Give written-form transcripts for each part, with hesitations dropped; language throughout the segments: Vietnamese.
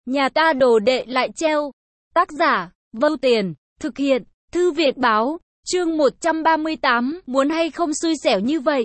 Nhà ta đồ đệ lại treo. Tác giả, Vâu Tiền, thực hiện, Thư viện báo, chương 138, muốn hay không xui xẻo như vậy.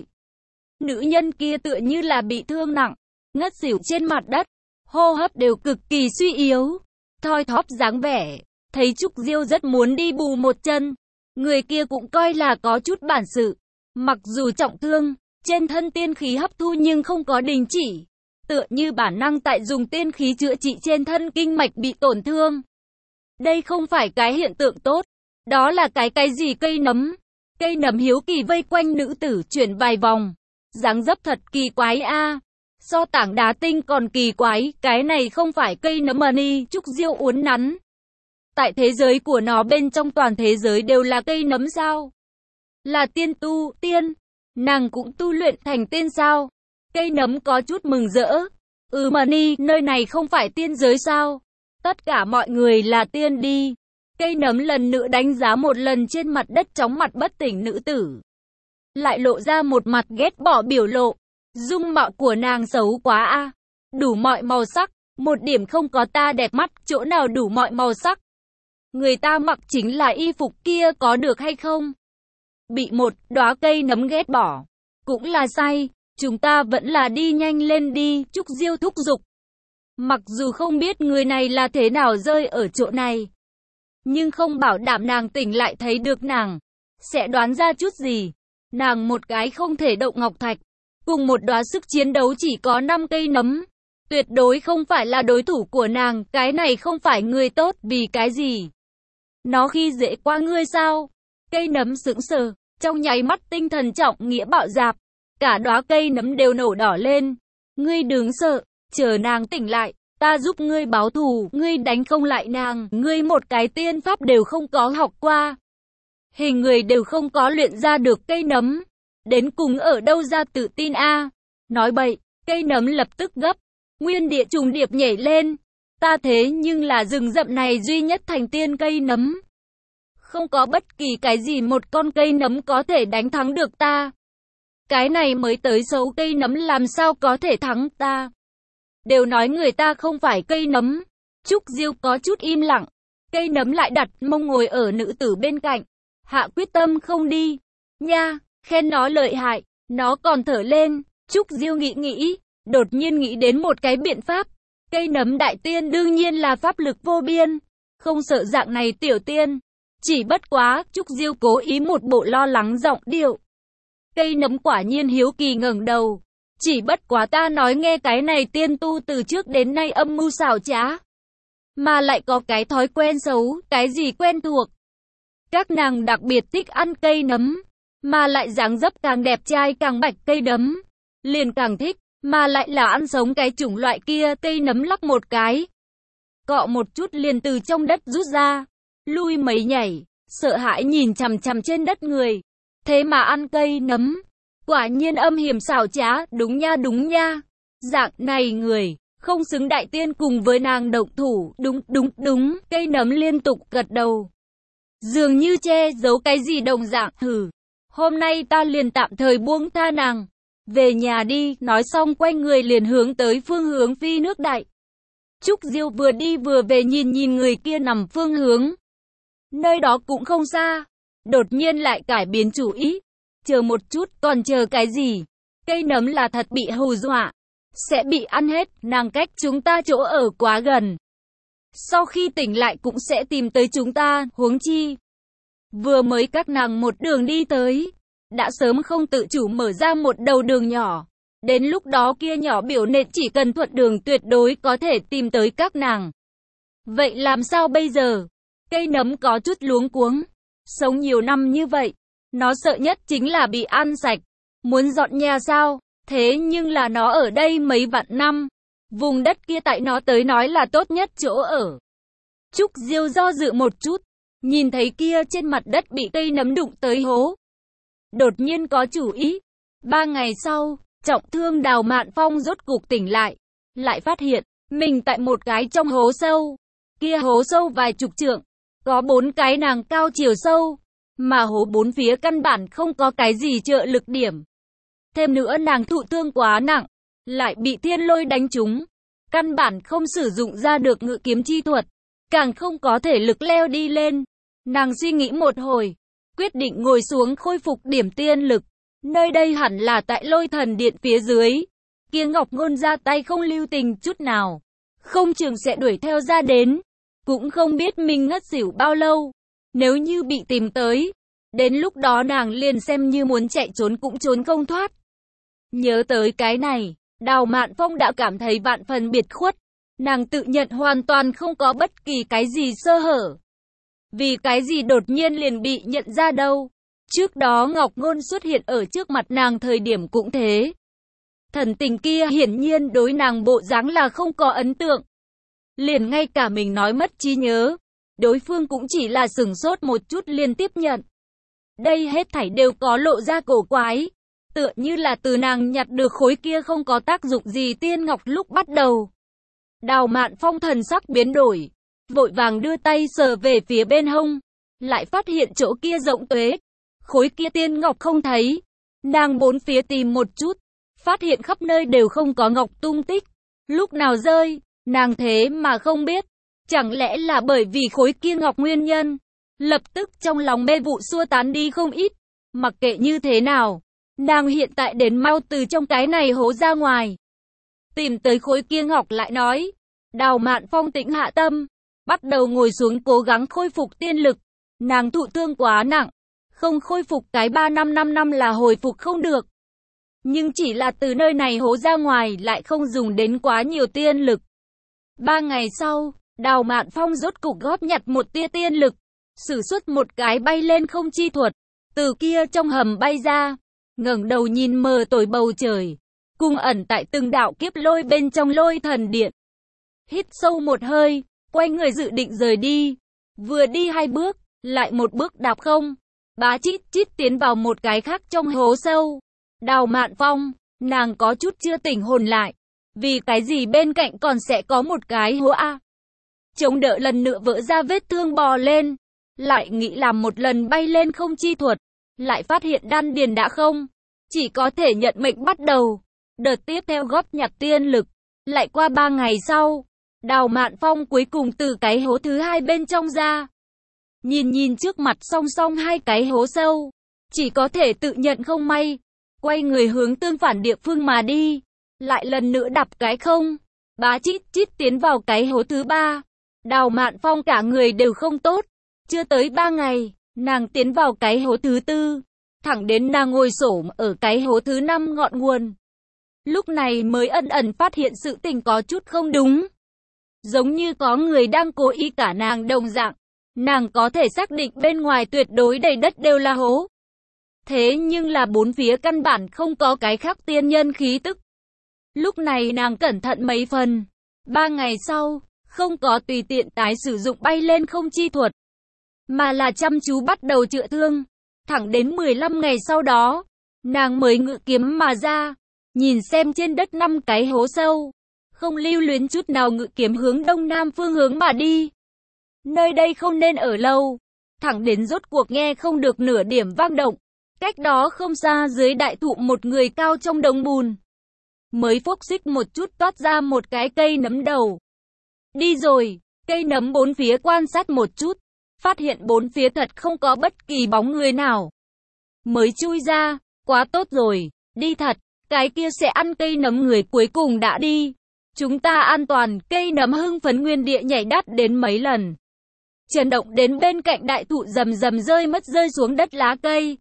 Nữ nhân kia tựa như là bị thương nặng, ngất xỉu trên mặt đất, hô hấp đều cực kỳ suy yếu, thoi thóp dáng vẻ, thấy Trúc Diêu rất muốn đi bù một chân. Người kia cũng coi là có chút bản sự, mặc dù trọng thương, trên thân tiên khí hấp thu nhưng không có đình chỉ, tựa như bản năng tại dùng tiên khí chữa trị trên thân kinh mạch bị tổn thương. Đây không phải cái hiện tượng tốt, đó là cái gì cây nấm. Cây nấm hiếu kỳ vây quanh nữ tử chuyển vài vòng, dáng dấp thật kỳ quái a. So tảng đá tinh còn kỳ quái, cái này không phải cây nấm mà ni. Trúc Diêu uốn nắn. Tại thế giới của nó bên trong toàn thế giới đều là cây nấm sao? Là tiên tu, tiên. Nàng cũng tu luyện thành tiên sao? Cây nấm có chút mừng rỡ. Mà ni, nơi này không phải tiên giới sao? Tất cả mọi người là tiên đi. Cây nấm lần nữa đánh giá một lần trên mặt đất chóng mặt bất tỉnh nữ tử. Lại lộ ra một mặt ghét bỏ biểu lộ. Dung mạo của nàng xấu quá a. Đủ mọi màu sắc, một điểm không có ta đẹp mắt, chỗ nào đủ mọi màu sắc. Người ta mặc chính là y phục kia có được hay không? Bị một đóa cây nấm ghét bỏ, cũng là sai, chúng ta vẫn là đi nhanh lên đi. Trúc Diêu thúc giục. Mặc dù không biết người này là thế nào rơi ở chỗ này, nhưng không bảo đảm nàng tỉnh lại thấy được nàng sẽ đoán ra chút gì. Nàng một cái không thể động ngọc thạch, cùng một đóa sức chiến đấu chỉ có 5 cây nấm, tuyệt đối không phải là đối thủ của nàng. Cái này không phải người tốt, vì cái gì? Nó khi dễ qua ngươi sao? Cây nấm sững sờ, trong nháy mắt tinh thần trọng nghĩa bạo dạp, cả đóa cây nấm đều nổ đỏ lên. Ngươi đừng sợ, chờ nàng tỉnh lại, ta giúp ngươi báo thù. Ngươi đánh không lại nàng, ngươi một cái tiên pháp đều không có học qua, hình người đều không có luyện ra được cây nấm, đến cùng ở đâu ra tự tin a? Nói bậy. Cây nấm lập tức gấp, nguyên địa trùng điệp nhảy lên. Ta thế nhưng là rừng rậm này duy nhất thành tiên cây nấm, không có bất kỳ cái gì một con cây nấm có thể đánh thắng được ta. Cái này mới tới xấu, cây nấm làm sao có thể thắng ta? Đều nói người ta không phải cây nấm. Trúc Diêu có chút im lặng. Cây nấm lại đặt mông ngồi ở nữ tử bên cạnh, hạ quyết tâm không đi. Nha, khen nó lợi hại, nó còn thở lên. Trúc Diêu nghĩ, đột nhiên nghĩ đến một cái biện pháp. Cây nấm đại tiên đương nhiên là pháp lực vô biên, không sợ dạng này tiểu tiên. Chỉ bất quá, Trúc Diêu cố ý một bộ lo lắng giọng điệu. Cây nấm quả nhiên hiếu kỳ ngẩng đầu. Chỉ bất quá ta nói nghe, cái này tiên tu từ trước đến nay âm mưu xảo trá, mà lại có cái thói quen xấu. Cái gì quen thuộc? Các nàng đặc biệt thích ăn cây nấm, mà lại dáng dấp càng đẹp trai càng bạch cây nấm liền càng thích, mà lại là ăn sống cái chủng loại kia. Cây nấm lắc một cái, cọ một chút liền từ trong đất rút ra, lui mấy nhảy, sợ hãi nhìn chằm chằm trên đất người. Thế mà ăn cây nấm, quả nhiên âm hiểm xảo trá. Đúng nha, dạng này người không xứng đại tiên cùng với nàng động thủ. Đúng. Cây nấm liên tục gật đầu, dường như che giấu cái gì đồng dạng. Hôm nay ta liền tạm thời buông tha nàng, về nhà đi. Nói xong quay người liền hướng tới phương hướng Phi Nước Đại. Trúc Diêu vừa đi vừa về nhìn người kia nằm phương hướng, nơi đó cũng không xa. Đột nhiên lại cải biến chủ ý. Chờ một chút, còn chờ cái gì? Cây nấm là thật bị hù dọa, sẽ bị ăn hết. Nàng cách chúng ta chỗ ở quá gần, sau khi tỉnh lại cũng sẽ tìm tới chúng ta. Huống chi, vừa mới các nàng một đường đi tới, đã sớm không tự chủ mở ra một đầu đường nhỏ. Đến lúc đó kia nhỏ biểu nện chỉ cần thuận đường tuyệt đối có thể tìm tới các nàng. Vậy làm sao bây giờ? Cây nấm có chút luống cuống. Sống nhiều năm như vậy, nó sợ nhất chính là bị ăn sạch. Muốn dọn nhà sao? Thế nhưng là nó ở đây mấy vạn năm, vùng đất kia tại nó tới nói là tốt nhất chỗ ở. Trúc Diêu do dự một chút, nhìn thấy kia trên mặt đất bị cây nấm đụng tới hố, đột nhiên có chủ ý. 3 ngày sau, trọng thương Đào Mạn Phong rốt cục tỉnh lại phát hiện mình tại một cái trong hố sâu. Kia hố sâu vài chục trượng, có 4 cái nàng cao chiều sâu, mà hố 4 phía căn bản không có cái gì trợ lực điểm. Thêm nữa nàng thụ thương quá nặng, lại bị thiên lôi đánh trúng, căn bản không sử dụng ra được ngự kiếm chi thuật, càng không có thể lực leo đi lên. Nàng suy nghĩ một hồi, quyết định ngồi xuống khôi phục điểm tiên lực. Nơi đây hẳn là tại Lôi Thần Điện phía dưới. Kia Ngọc Ngôn ra tay không lưu tình chút nào, không chừng sẽ đuổi theo ra đến, cũng không biết mình ngất xỉu bao lâu. Nếu như bị tìm tới, đến lúc đó nàng liền xem như muốn chạy trốn cũng trốn không thoát. Nhớ tới cái này, Đào Mạn Phong đã cảm thấy vạn phần biệt khuất. Nàng tự nhận hoàn toàn không có bất kỳ cái gì sơ hở. Vì cái gì đột nhiên liền bị nhận ra đâu. Trước đó Ngọc Ngôn xuất hiện ở trước mặt nàng thời điểm cũng thế. Thần tình kia hiển nhiên đối nàng bộ dáng là không có ấn tượng. Liền ngay cả mình nói mất trí nhớ, đối phương cũng chỉ là sửng sốt một chút liền tiếp nhận. Đây hết thảy đều có lộ ra cổ quái, tựa như là từ nàng nhặt được khối kia không có tác dụng gì tiên ngọc lúc bắt đầu. Đào Mạn Phong thần sắc biến đổi, vội vàng đưa tay sờ về phía bên hông, lại phát hiện chỗ kia rộng tuế, khối kia tiên ngọc không thấy. Nàng bốn phía tìm một chút, phát hiện khắp nơi đều không có ngọc tung tích. Lúc nào rơi, nàng thế mà không biết. Chẳng lẽ là bởi vì khối kia ngọc nguyên nhân? Lập tức trong lòng mê vụ xua tán đi không ít. Mặc kệ như thế nào, nàng hiện tại đến mau từ trong cái này hố ra ngoài. Tìm tới khối kia ngọc lại nói. Đào Mạn Phong tĩnh hạ tâm, bắt đầu ngồi xuống cố gắng khôi phục tiên lực. Nàng thụ thương quá nặng, không khôi phục cái 3 năm là hồi phục không được. Nhưng chỉ là từ nơi này hố ra ngoài lại không dùng đến quá nhiều tiên lực. 3 ngày sau, Đào Mạn Phong rốt cục góp nhặt một tia tiên lực, sử xuất một cái bay lên không chi thuật, từ kia trong hầm bay ra, ngẩng đầu nhìn mờ tối bầu trời, cung ẩn tại từng đạo kiếp lôi bên trong Lôi Thần Điện. Hít sâu một hơi, quay người dự định rời đi, vừa đi 2 bước, lại một bước đạp không, bá chít chít tiến vào một cái khác trong hố sâu. Đào Mạn Phong, nàng có chút chưa tỉnh hồn lại, vì cái gì bên cạnh còn sẽ có một cái hố a? Chống đỡ lần nữa vỡ ra vết thương bò lên, lại nghĩ làm một lần bay lên không chi thuật, lại phát hiện đan điền đã không, chỉ có thể nhận mệnh bắt đầu. Đợt tiếp theo góp nhặt tiên lực, lại qua 3 ngày sau, Đào Mạn Phong cuối cùng từ cái hố thứ 2 bên trong ra. Nhìn trước mặt song song 2 cái hố sâu, chỉ có thể tự nhận không may, quay người hướng tương phản địa phương mà đi, lại lần nữa đạp cái không, bá chít chít tiến vào cái hố thứ 3. Đào Mạn Phong cả người đều không tốt, chưa tới 3 ngày, nàng tiến vào cái hố thứ 4, thẳng đến nàng ngồi xổm ở cái hố thứ 5 ngọn nguồn. Lúc này mới ẩn ẩn phát hiện sự tình có chút không đúng. Giống như có người đang cố ý cả nàng đồng dạng. Nàng có thể xác định bên ngoài tuyệt đối đầy đất đều là hố. Thế nhưng là bốn phía căn bản không có cái khác tiên nhân khí tức. Lúc này nàng cẩn thận mấy phần. 3 ngày sau, không có tùy tiện tái sử dụng bay lên không chi thuật, mà là chăm chú bắt đầu chữa thương. Thẳng đến 15 ngày sau đó, nàng mới ngự kiếm mà ra, nhìn xem trên đất 5 cái hố sâu, không lưu luyến chút nào ngự kiếm hướng đông nam phương hướng mà đi. Nơi đây không nên ở lâu, thẳng đến rốt cuộc nghe không được nửa điểm vang động. Cách đó không xa dưới đại thụ một người cao trong đống bùn, mới phốc xích một chút toát ra một cái cây nấm đầu. Đi rồi, cây nấm bốn phía quan sát một chút, phát hiện bốn phía thật không có bất kỳ bóng người nào. Mới chui ra, quá tốt rồi, đi thật, cái kia sẽ ăn cây nấm người cuối cùng đã đi. Chúng ta an toàn, cây nấm hưng phấn nguyên địa nhảy đắt đến mấy lần. Chấn động đến bên cạnh đại thụ rầm rầm rơi xuống đất lá cây.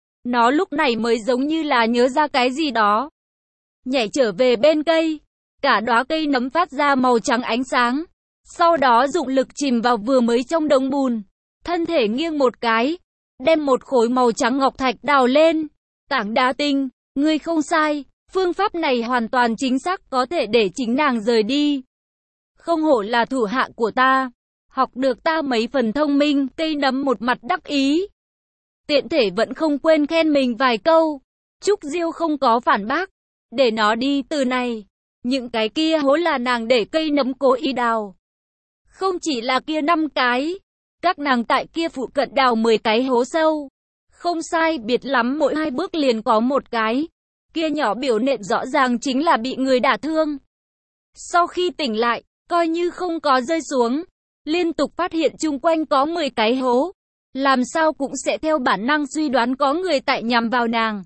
Nó lúc này mới giống như là nhớ ra cái gì đó, nhảy trở về bên cây, cả đóa cây nấm phát ra màu trắng ánh sáng, sau đó dụng lực chìm vào vừa mới trong đống bùn, thân thể nghiêng một cái, đem một khối màu trắng ngọc thạch đào lên. Tảng đá tinh, ngươi không sai, phương pháp này hoàn toàn chính xác có thể để chính nàng rời đi. Không hổ là thủ hạ của ta, học được ta mấy phần thông minh. Cây nấm một mặt đắc ý, tiện thể vẫn không quên khen mình vài câu. Trúc Diêu không có phản bác, để nó đi từ này. Những cái kia hố là nàng để cây nấm cố ý đào. Không chỉ là kia 5 cái, các nàng tại kia phụ cận đào 10 cái hố sâu. Không sai biệt lắm, mỗi 2 bước liền có một cái. Kia nhỏ biểu nện rõ ràng chính là bị người đả thương. Sau khi tỉnh lại, coi như không có rơi xuống, liên tục phát hiện chung quanh có 10 cái hố. Làm sao cũng sẽ theo bản năng suy đoán có người tại nhằm vào nàng.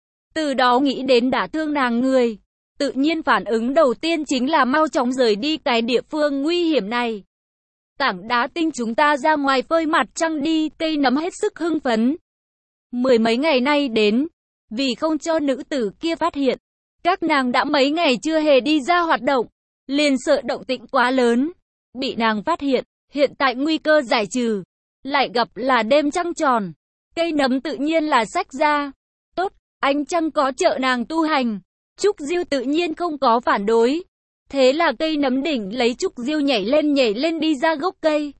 Từ đó nghĩ đến đả thương nàng người. Tự nhiên phản ứng đầu tiên chính là mau chóng rời đi cái địa phương nguy hiểm này. Tảng đá tinh chúng ta ra ngoài phơi mặt trăng đi, Cây Nấm hết sức hưng phấn. Mười mấy ngày nay đến, vì không cho nữ tử kia phát hiện, các nàng đã mấy ngày chưa hề đi ra hoạt động, liền sợ động tĩnh quá lớn, bị nàng phát hiện, hiện tại nguy cơ giải trừ, lại gặp là đêm trăng tròn. Cây Nấm tự nhiên là xách ra. Tốt, ánh trăng có trợ nàng tu hành. Trúc Diêu tự nhiên không có phản đối. Thế là Cây Nấm đỉnh lấy Trúc Diêu nhảy lên đi ra gốc cây.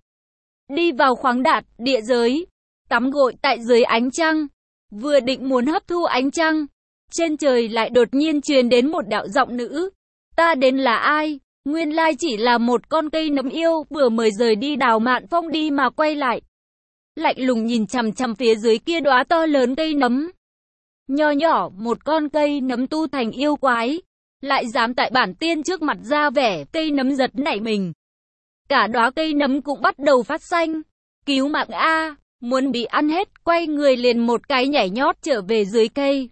Đi vào khoáng đạt, địa giới, tắm gội tại dưới ánh trăng. Vừa định muốn hấp thu ánh trăng, trên trời lại đột nhiên truyền đến một đạo giọng nữ. Ta đến là ai? Nguyên lai chỉ là một con cây nấm yêu, vừa mới rời đi Đào Mạn Phong đi mà quay lại. Lạnh lùng nhìn chằm chằm phía dưới kia đóa to lớn cây nấm. Nho nhỏ, một con cây nấm tu thành yêu quái, lại dám tại bản tiên trước mặt ra vẻ, cây nấm giật nảy mình. Cả đóa cây nấm cũng bắt đầu phát xanh. Cứu mạng a, muốn bị ăn hết, quay người liền một cái nhảy nhót trở về dưới cây.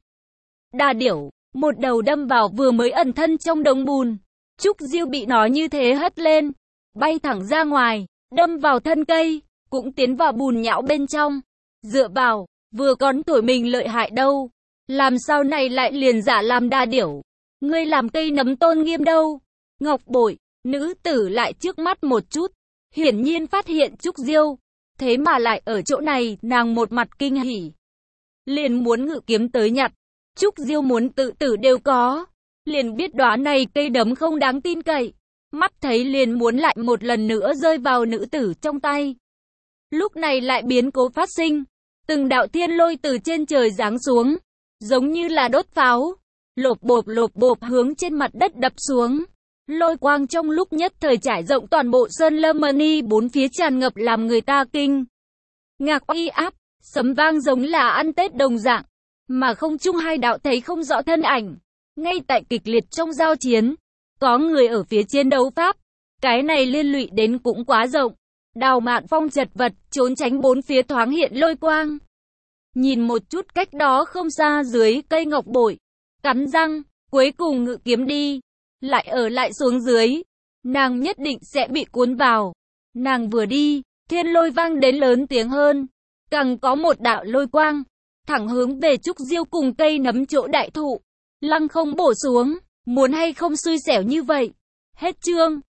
Đa điểu, một đầu đâm vào vừa mới ẩn thân trong đống bùn. Trúc Diêu bị nó như thế hất lên, bay thẳng ra ngoài, đâm vào thân cây, cũng tiến vào bùn nhão bên trong. Dựa vào, vừa còn tuổi mình lợi hại đâu, làm sao này lại liền giả làm đa điểu. Ngươi làm cây nấm tôn nghiêm đâu. Ngọc bội, nữ tử lại trước mắt một chút, hiển nhiên phát hiện Trúc Diêu, thế mà lại ở chỗ này, nàng một mặt kinh hỉ, liền muốn ngự kiếm tới nhặt. Trúc Diêu muốn tự tử đều có, liền biết đóa này cây nấm không đáng tin cậy, mắt thấy liền muốn lại một lần nữa rơi vào nữ tử trong tay. Lúc này lại biến cố phát sinh, từng đạo thiên lôi từ trên trời giáng xuống, giống như là đốt pháo, lộp bộp hướng trên mặt đất đập xuống. Lôi quang trong lúc nhất thời trải rộng toàn bộ Sơn Lâm Mani, bốn phía tràn ngập làm người ta kinh ngạc uy áp, sấm vang giống là ăn Tết đồng dạng, mà không trung hai đạo thấy không rõ thân ảnh. Ngay tại kịch liệt trong giao chiến, có người ở phía trên đấu pháp, cái này liên lụy đến cũng quá rộng. Đào Mạn Phong chật vật, trốn tránh bốn phía thoáng hiện lôi quang. Nhìn một chút cách đó không xa dưới cây ngọc bội, cắn răng, cuối cùng ngự kiếm đi, lại ở lại xuống dưới. Nàng nhất định sẽ bị cuốn vào. Nàng vừa đi, thiên lôi vang đến lớn tiếng hơn, càng có một đạo lôi quang, thẳng hướng về Trúc Diêu cùng cây nấm chỗ đại thụ, lăng không bổ xuống, muốn hay không xui xẻo như vậy. Hết chương.